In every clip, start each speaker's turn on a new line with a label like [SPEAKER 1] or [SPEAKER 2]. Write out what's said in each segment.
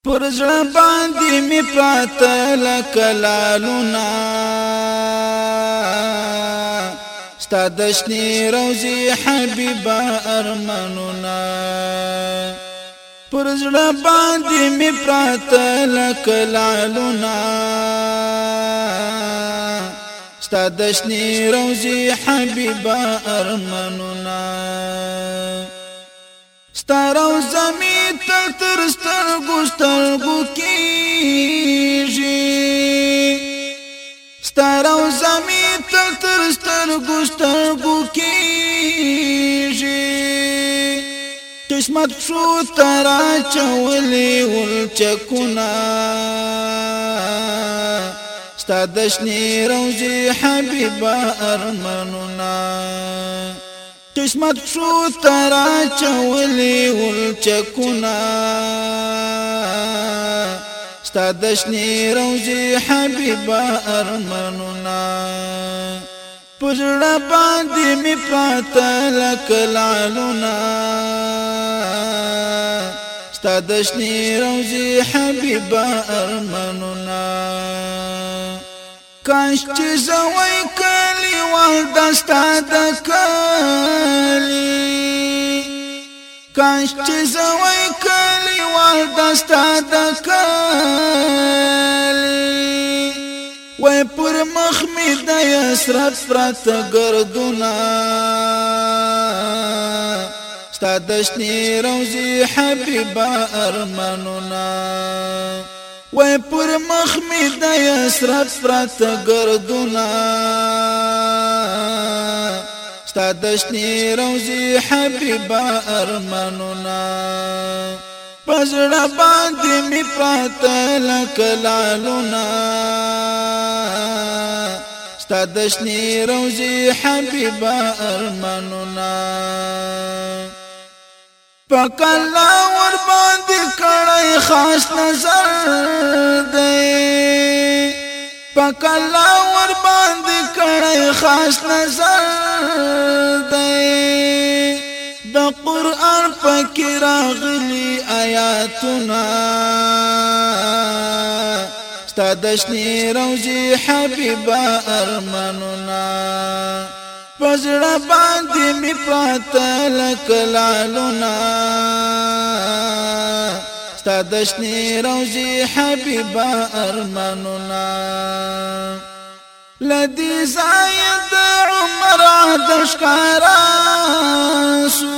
[SPEAKER 1] پر زړه باندې می پراته لکه لالونه ستا د شنې روضې حبیبه ارمانونه پر زړه باندې می پراته لکه لالونه ستا د شنې روضې حبیبه ارمانونه ستا روضه می تر سترګو کېږي ستا روضه می تر سترګو کېږي قسمت شو تر اچولې ولچکونه ستا د شنې روضې حبیبه ارمانونه قسمت شو تر اچولې ولچکونه ستا د شنې روضې حبیبه ارمانونه په زړه باندې می پراته لکه لالونه ستا د شنې روضې حبیبه ارمانونه کاش چې زوی کلی وال دستا د کلی کاش چې زوی کلی وال دستا د کلی وای پر مخ می د یسرت پرت گردونه ستا د شنې روضې حبیبه ارمانونه وای پر مخ می د یسرت پرت گردونه ستا د شنې روضې حبیبه ارمانونه په زړه باندې می پراته لکه لالونه ستا د شنې روضې حبیبه ارمانونه پاک الله ور باندې کړی خاص نظر دی پاک الله ور باندې کړی خاص نظر دی د قرآن پکې راغلي آیاتونه ستا د شنې روضې حبیبه ارمانونه په زړه باندې می پراته لکه لالونه ستا د شنې روضې حبیبه ارمانونه لدی ځای د عمر عهد ښکارا سو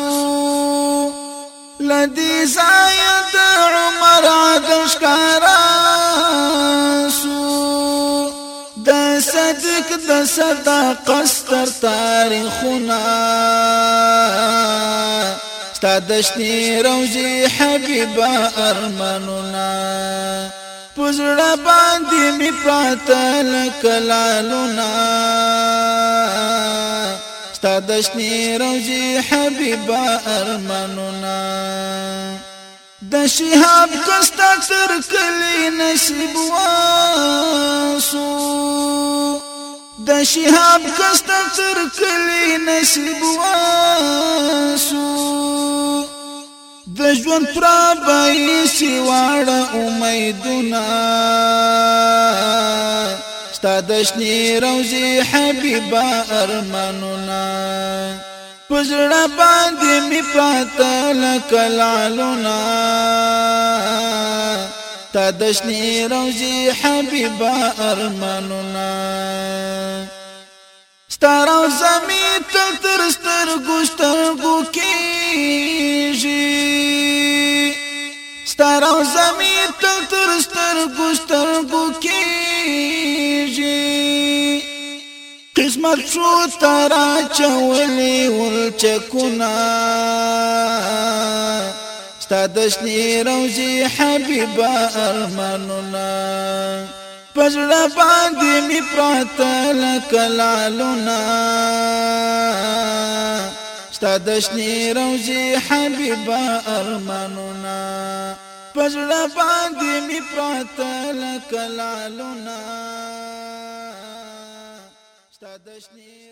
[SPEAKER 1] لدی ځای د عمر عهد ښکارا سو د صدق د صداقت ستر تاریخونه ستا د شنې روضې حبیبه ارمانونه په زړه باندې می پراته لکه لالونه ستا د شنې روضې حبیبه ارمانونه د شهاب کستا تر کلی نصیب واسو د شهاب کستا تر کلی نصیب واسو د ژوند ترا بایسي واړه امیدونه ستا د شنې روضې حبیبه ارمانونه په زړه باندې می پراته لکه لالونه ستا د شنې روضې حبیبه ارمانونه ستا روضه می تر سترګو کېږي ستا روضه می تر سترګو کېږي قسمت شو تر اچولې ولچکونه ستا د شنې روضې حبیبه ارمانونه په زړه باندې می پراته لکه لالونه ستا د شنې روضې حبیبه ارمانونه په زړه باندې می پراته لکه لالونه ستا د شنې